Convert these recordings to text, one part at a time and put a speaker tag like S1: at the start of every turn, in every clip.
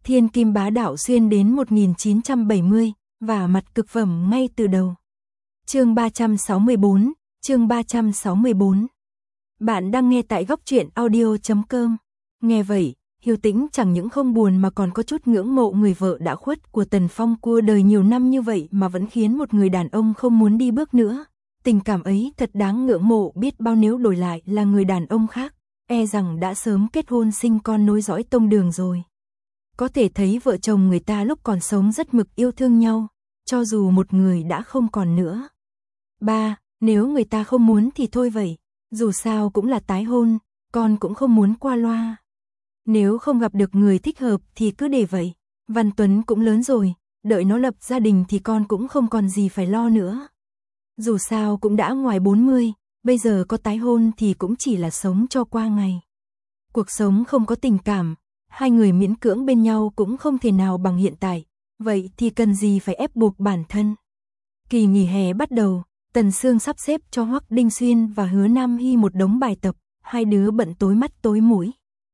S1: Thiên kim bá đạo xuyên đến 1970, và mặt cực phẩm ngay từ đầu. Chương 364, chương 364. Bạn đang nghe tại góc truyện audio.com. Nghe vậy, Hiếu Tĩnh chẳng những không buồn mà còn có chút ngưỡng mộ người vợ đã khuất của Tần Phong cua đời nhiều năm như vậy mà vẫn khiến một người đàn ông không muốn đi bước nữa. Tình cảm ấy thật đáng ngưỡng mộ biết bao, nếu đổi lại là người đàn ông khác, e rằng đã sớm kết hôn sinh con nối dõi tông đường rồi. Có thể thấy vợ chồng người ta lúc còn sống rất mực yêu thương nhau, cho dù một người đã không còn nữa. 3. Nếu người ta không muốn thì thôi vậy, dù sao cũng là tái hôn, con cũng không muốn qua loa. Nếu không gặp được người thích hợp thì cứ để vậy, Văn Tuấn cũng lớn rồi, đợi nó lập gia đình thì con cũng không còn gì phải lo nữa. Dù sao cũng đã ngoài 40, bây giờ có tái hôn thì cũng chỉ là sống cho qua ngày. Cuộc sống không có tình cảm, hai người miễn cưỡng bên nhau cũng không thể nào bằng hiện tại, vậy thì cần gì phải ép buộc bản thân. Kỳ nghỉ hè bắt đầu, Tần Sương sắp xếp cho Hoắc Đinh Xuyên và Hứa Nam Hy một đống bài tập, hai đứa bận tối mắt tối mũi.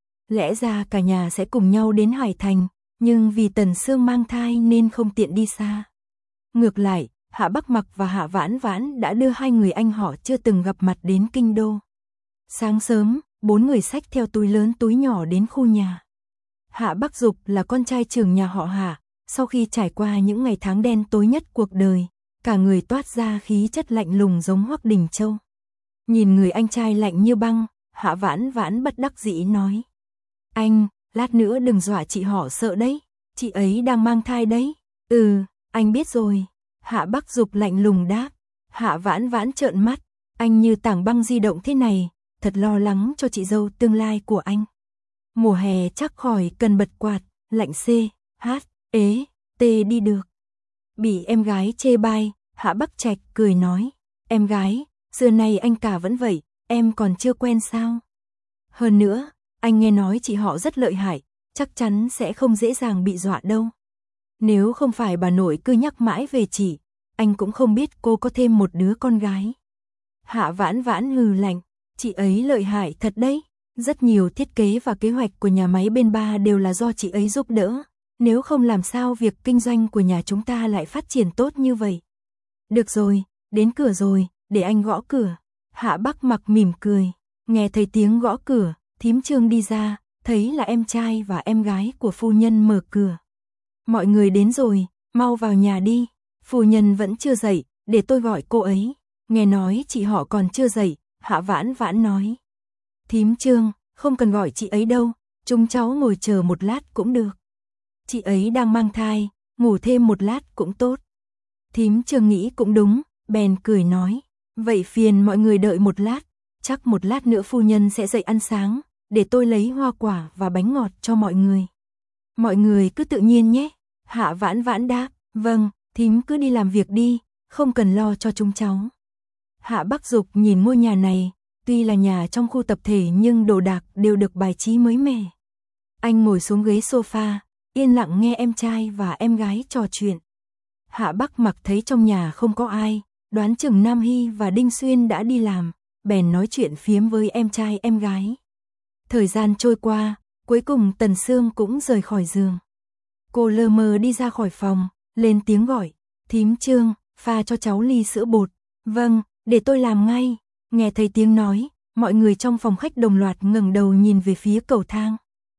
S1: Lẽ ra cả nhà sẽ cùng nhau đến Hải Thành, nhưng vì Tần Sương mang thai nên không tiện đi xa. Ngược lại, Hạ Bắc Mặc và Hạ Vãn Vãn đã đưa hai người anh họ chưa từng gặp mặt đến kinh đô. Sáng sớm, bốn người xách theo túi lớn túi nhỏ đến khu nhà. Hạ Bắc Dục là con trai trưởng nhà họ Hạ, sau khi trải qua những ngày tháng đen tối nhất cuộc đời, cả người toát ra khí chất lạnh lùng giống Hoắc Đình Châu. Nhìn người anh trai lạnh như băng, Hạ Vãn Vãn bất đắc dĩ nói: "Anh, lát nữa đừng dọa chị họ sợ đấy, chị ấy đang mang thai đấy." "Ừ, anh biết rồi." Hạ Bắc Dục lạnh lùng đáp. Hạ Vãn Vãn trợn mắt: "Anh như tảng băng di động thế này, thật lo lắng cho chị dâu tương lai của anh. Mùa hè chắc khỏi cần bật quạt, lạnh C, H, ế, T đi được." Bị em gái chê bai, Hạ Bắc Trạch cười nói: "Em gái, xưa nay anh cả vẫn vậy, em còn chưa quen sao? Hơn nữa, anh nghe nói chị họ rất lợi hại, chắc chắn sẽ không dễ dàng bị dọa đâu. Nếu không phải bà nội cứ nhắc mãi về chị, anh cũng không biết cô có thêm một đứa con gái." Hạ Vãn Vãn hừ lạnh: "Chị ấy lợi hại thật đấy, rất nhiều thiết kế và kế hoạch của nhà máy bên ba đều là do chị ấy giúp đỡ, nếu không làm sao việc kinh doanh của nhà chúng ta lại phát triển tốt như vậy." "Được rồi, đến cửa rồi, để anh gõ cửa." Hạ Bắc Mặc mỉm cười, nghe thấy tiếng gõ cửa, thím Trương đi ra, thấy là em trai và em gái của phu nhân mở cửa. "Mọi người đến rồi, mau vào nhà đi, phu nhân vẫn chưa dậy, để tôi gọi cô ấy." Nghe nói chị họ còn chưa dậy, Hạ Vãn Vãn nói: "Thím Trương, không cần gọi chị ấy đâu, chúng cháu ngồi chờ một lát cũng được. Chị ấy đang mang thai, ngủ thêm một lát cũng tốt." Thím Trương nghĩ cũng đúng, bèn cười nói: "Vậy phiền mọi người đợi một lát, chắc một lát nữa phu nhân sẽ dậy ăn sáng, để tôi lấy hoa quả và bánh ngọt cho mọi người." "Mọi người cứ tự nhiên nhé." Hạ Vãn Vãn đáp: "Vâng, thím cứ đi làm việc đi, không cần lo cho chúng cháu." Hạ Bắc Dục nhìn ngôi nhà này, tuy là nhà trong khu tập thể nhưng đồ đạc đều được bài trí mới mẻ. Anh ngồi xuống ghế sofa, yên lặng nghe em trai và em gái trò chuyện. Hạ Bắc Mặc thấy trong nhà không có ai, đoán chừng Nam Hy và Đinh Xuyên đã đi làm, bèn nói chuyện phiếm với em trai em gái. Thời gian trôi qua, cuối cùng Tần Sương cũng rời khỏi giường. Cô lơ mơ đi ra khỏi phòng, lên tiếng gọi: "Thím Trương, pha cho cháu ly sữa bột." "Vâng, để tôi làm ngay." Nghe thấy tiếng nói, mọi người trong phòng khách đồng loạt ngẩng đầu nhìn về phía cầu thang.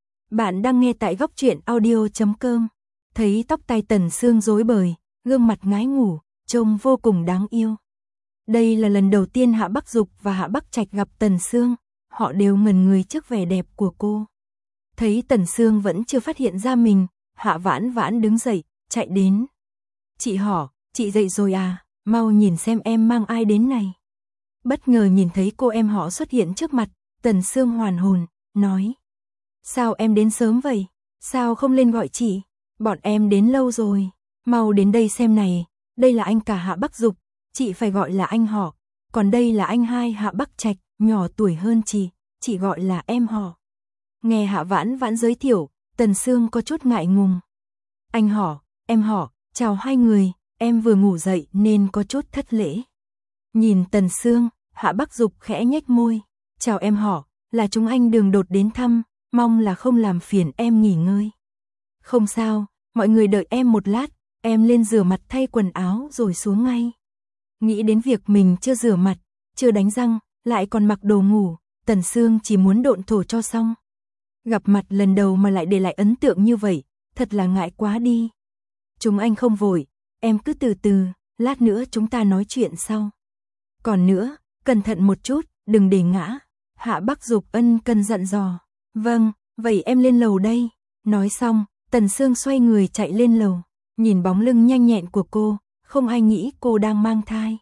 S1: Bạn đang nghe tại góc truyện audio.com. Thấy tóc tai Tần Sương rối bời, gương mặt ngái ngủ, trông vô cùng đáng yêu. Đây là lần đầu tiên Hạ Bắc Dục và Hạ Bắc Trạch gặp Tần Sương, họ đều ngẩn người trước vẻ đẹp của cô. Thấy Tần Sương vẫn chưa phát hiện ra mình, Hạ Vãn Vãn đứng dậy, chạy đến. "Chị họ, chị dậy rồi à, mau nhìn xem em mang ai đến này." Bất ngờ nhìn thấy cô em họ xuất hiện trước mặt, Tần Sương hoàn hồn, nói: "Sao em đến sớm vậy, sao không lên gọi chị? Bọn em đến lâu rồi, mau đến đây xem này, đây là anh cả Hạ Bắc Dục, chị phải gọi là anh họ, còn đây là anh hai Hạ Bắc Trạch, nhỏ tuổi hơn chị gọi là em họ." Nghe Hạ Vãn Vãn giới thiệu, Tần Sương có chút ngại ngùng. "Anh họ, em họ, chào hai người, em vừa ngủ dậy nên có chút thất lễ." Nhìn Tần Sương, Hạ Bắc Dục khẽ nhếch môi: "Chào em họ, là chúng anh đường đột đến thăm, mong là không làm phiền em nghỉ ngơi." Không sao, mọi người đợi em một lát, em lên rửa mặt thay quần áo rồi xuống ngay. Nghĩ đến việc mình chưa rửa mặt, chưa đánh răng, lại còn mặc đồ ngủ, Tần Sương chỉ muốn độn thổ cho xong. Gặp mặt lần đầu mà lại để lại ấn tượng như vậy, thật là ngại quá đi. Chúng anh không vội, em cứ từ từ, lát nữa chúng ta nói chuyện sau. Còn nữa, cẩn thận một chút, đừng để ngã. Hạ Bắc Dục ân cần dặn dò. Vâng, vậy em lên lầu đây. Nói xong, Tần Sương xoay người chạy lên lầu. Nhìn bóng lưng nhanh nhẹn của cô, không ai nghĩ cô đang mang thai.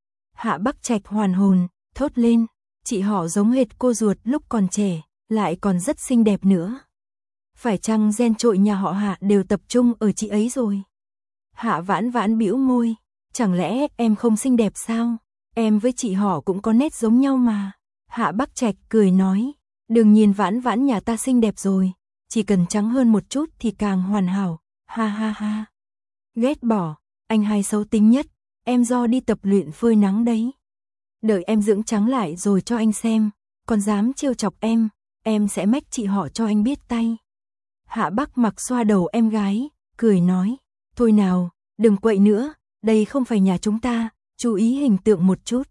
S1: Hạ Bắc Trạch hoàn hồn, thốt lên. Chị họ giống hệt cô ruột lúc còn trẻ, lại còn rất xinh đẹp nữa. Phải chăng gen trội nhà họ Hạ đều tập trung ở chị ấy rồi? Hạ Vãn Vãn bĩu môi. Chẳng lẽ em không xinh đẹp sao? Em với chị họ cũng có nét giống nhau mà. Hạ Bắc Trạch cười nói. Đừng nhìn Vãn Vãn nhà ta xinh đẹp rồi. Chỉ cần trắng hơn một chút thì càng hoàn hảo. Ha ha ha. Ghét bỏ. Anh hai xấu tính nhất. Em do đi tập luyện phơi nắng đấy. Đợi em dưỡng trắng lại rồi cho anh xem. Còn dám trêu chọc em sẽ mách chị họ cho anh biết tay. Hạ Bắc Mặc xoa đầu em gái, cười nói. Thôi nào, đừng quậy nữa. Đây không phải nhà chúng ta, chú ý hình tượng một chút.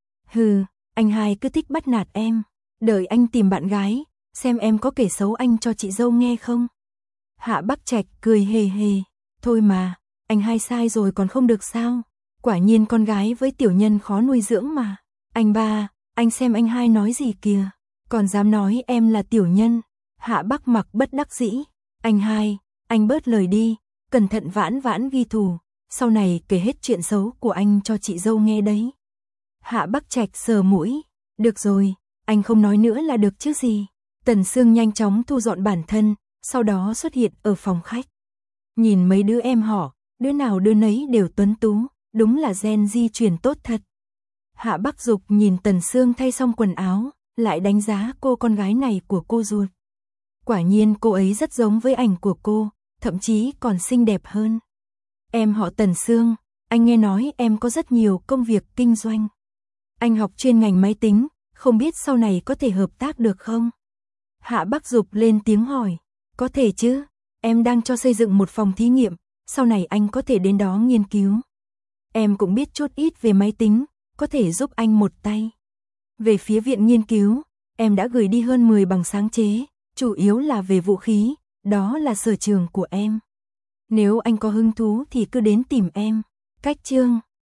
S1: Hừ, anh hai cứ thích bắt nạt em. Đợi anh tìm bạn gái, xem em có kể xấu anh cho chị dâu nghe không. Hạ Bắc Trạch cười hề hề. Thôi mà, anh hai sai rồi còn không được sao. Quả nhiên con gái với tiểu nhân khó nuôi dưỡng mà. Anh ba, anh xem anh hai nói gì kìa. Còn dám nói em là tiểu nhân. Hạ Bắc Mặc bất đắc dĩ. Anh hai, anh bớt lời đi. Cẩn thận Vãn Vãn ghi thù. Sau này kể hết chuyện xấu của anh cho chị dâu nghe đấy. Hạ Bắc Trạch sờ mũi. Được rồi, anh không nói nữa là được chứ gì. Tần Sương nhanh chóng thu dọn bản thân, sau đó xuất hiện ở phòng khách. Nhìn mấy đứa em họ, đứa nào đứa nấy đều tuấn tú, đúng là gen di truyền tốt thật. Hạ Bắc Dục nhìn Tần Sương thay xong quần áo, lại đánh giá cô con gái này của cô ruột. Quả nhiên cô ấy rất giống với ảnh của cô, thậm chí còn xinh đẹp hơn. Em họ Tần Sương, anh nghe nói em có rất nhiều công việc kinh doanh. Anh học chuyên ngành máy tính, không biết sau này có thể hợp tác được không? Hạ Bắc Dục lên tiếng hỏi. Có thể chứ, em đang cho xây dựng một phòng thí nghiệm, sau này anh có thể đến đó nghiên cứu. Em cũng biết chút ít về máy tính, có thể giúp anh một tay. Về phía viện nghiên cứu, em đã gửi đi hơn 10 bằng sáng chế, chủ yếu là về vũ khí, đó là sở trường của em. Nếu anh có hứng thú thì cứ đến tìm em. Cách chương